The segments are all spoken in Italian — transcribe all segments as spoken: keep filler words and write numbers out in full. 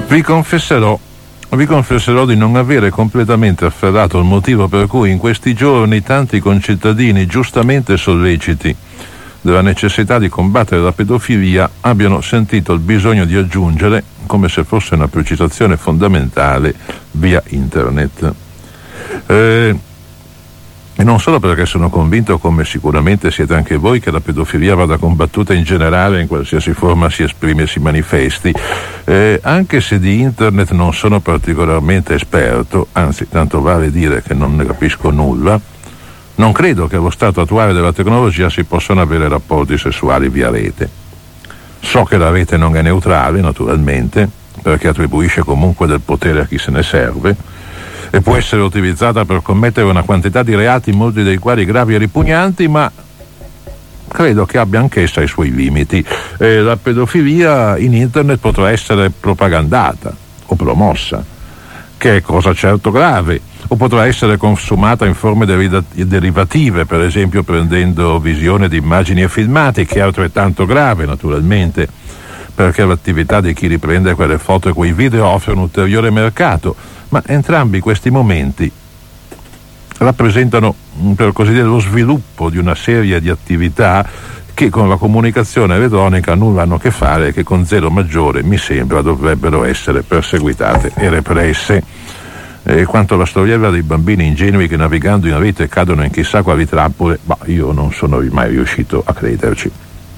Vi confesserò, vi confesserò di non avere completamente afferrato il motivo per cui in questi giorni tanti concittadini giustamente solleciti della necessità di combattere la pedofilia abbiano sentito il bisogno di aggiungere, come se fosse una precisazione fondamentale, via internet. Eh, E non solo perché sono convinto, come sicuramente siete anche voi, che la pedofilia vada combattuta in generale in qualsiasi forma si esprime e si manifesti, eh, anche se di internet non sono particolarmente esperto, anzi tanto vale dire che non ne capisco nulla, non credo che allo stato attuale della tecnologia si possano avere rapporti sessuali via rete. So che la rete non è neutrale, naturalmente, perché attribuisce comunque del potere a chi se ne serve, e può essere utilizzata per commettere una quantità di reati, molti dei quali gravi e ripugnanti, ma credo che abbia anch'essa i suoi limiti. Eh, la pedofilia in internet potrà essere propagandata o promossa, che è cosa certo grave, o potrà essere consumata in forme derivative, per esempio prendendo visione di immagini e filmati, che è altrettanto grave, naturalmente, perché l'attività di chi riprende quelle foto e quei video offre un ulteriore mercato. Ma entrambi questi momenti rappresentano, per così dire, lo sviluppo di una serie di attività che con la comunicazione elettronica nulla hanno a che fare e che con zelo maggiore, mi sembra, dovrebbero essere perseguitate e represse. E quanto alla storiella dei bambini ingenui che navigando in rete cadono in chissà quali trappole, ma io non sono mai riuscito a crederci.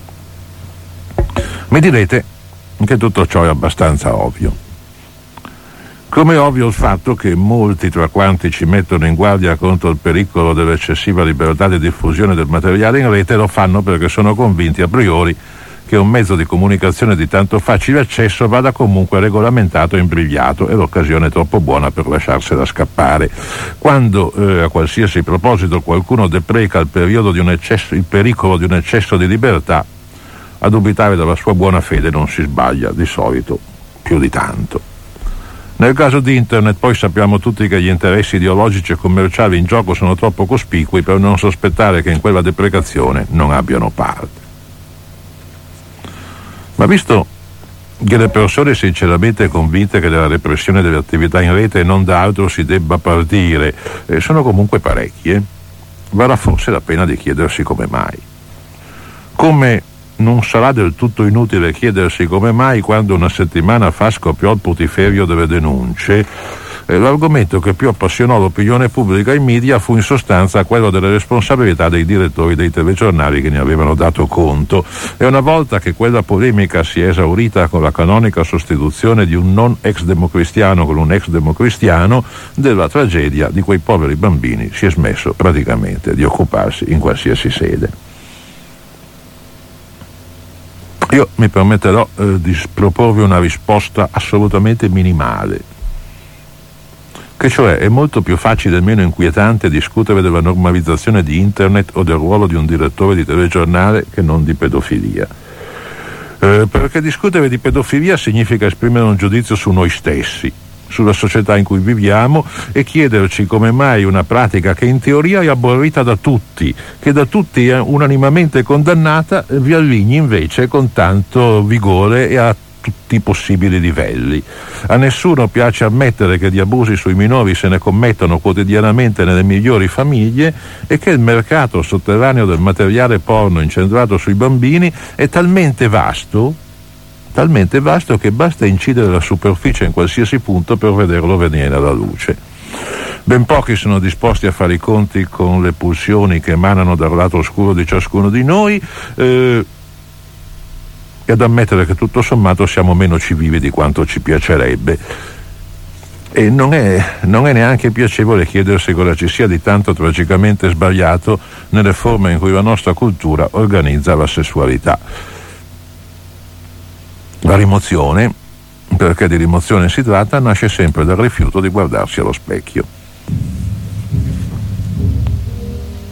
Mi direte che tutto ciò è abbastanza ovvio. Come è ovvio il fatto che molti tra quanti ci mettono in guardia contro il pericolo dell'eccessiva libertà di diffusione del materiale in rete lo fanno perché sono convinti a priori che un mezzo di comunicazione di tanto facile accesso vada comunque regolamentato e imbrigliato, e l'occasione è troppo buona per lasciarsela scappare. Quando eh, a qualsiasi proposito qualcuno depreca il, periodo di un eccesso, il pericolo di un eccesso di libertà, a dubitare della sua buona fede non si sbaglia di solito più di tanto. Nel caso di internet poi sappiamo tutti che gli interessi ideologici e commerciali in gioco sono troppo cospicui per non sospettare che in quella deprecazione non abbiano parte. Ma visto che le persone sinceramente convinte che dalla repressione delle attività in rete non da altro si debba partire, eh, sono comunque parecchie, varrà forse la pena di chiedersi come mai. Come non sarà del tutto inutile chiedersi come mai quando una settimana fa scoppiò il putiferio delle denunce, eh, l'argomento che più appassionò l'opinione pubblica e i media fu in sostanza quello delle responsabilità dei direttori dei telegiornali che ne avevano dato conto, e una volta che quella polemica si è esaurita con la canonica sostituzione di un non ex democristiano con un ex democristiano, della tragedia di quei poveri bambini si è smesso praticamente di occuparsi in qualsiasi sede. Io mi permetterò eh, di proporvi una risposta assolutamente minimale, che cioè è molto più facile e meno inquietante discutere della normalizzazione di internet o del ruolo di un direttore di telegiornale che non di pedofilia. Eh, perché discutere di pedofilia significa esprimere un giudizio su noi stessi, sulla società in cui viviamo, e chiederci come mai una pratica che in teoria è aborrita da tutti, che da tutti è unanimamente condannata, vi alligni invece con tanto vigore e a tutti i possibili livelli. A nessuno piace ammettere che di abusi sui minori se ne commettono quotidianamente nelle migliori famiglie e che il mercato sotterraneo del materiale porno incentrato sui bambini è talmente vasto talmente vasto che basta incidere la superficie in qualsiasi punto per vederlo venire alla luce. Ben pochi sono disposti a fare i conti con le pulsioni che emanano dal lato oscuro di ciascuno di noi eh, e ad ammettere che tutto sommato siamo meno civili di quanto ci piacerebbe. E non è, non è neanche piacevole chiedersi cosa ci sia di tanto tragicamente sbagliato nelle forme in cui la nostra cultura organizza la sessualità. La rimozione, perché di rimozione si tratta, nasce sempre dal rifiuto di guardarsi allo specchio.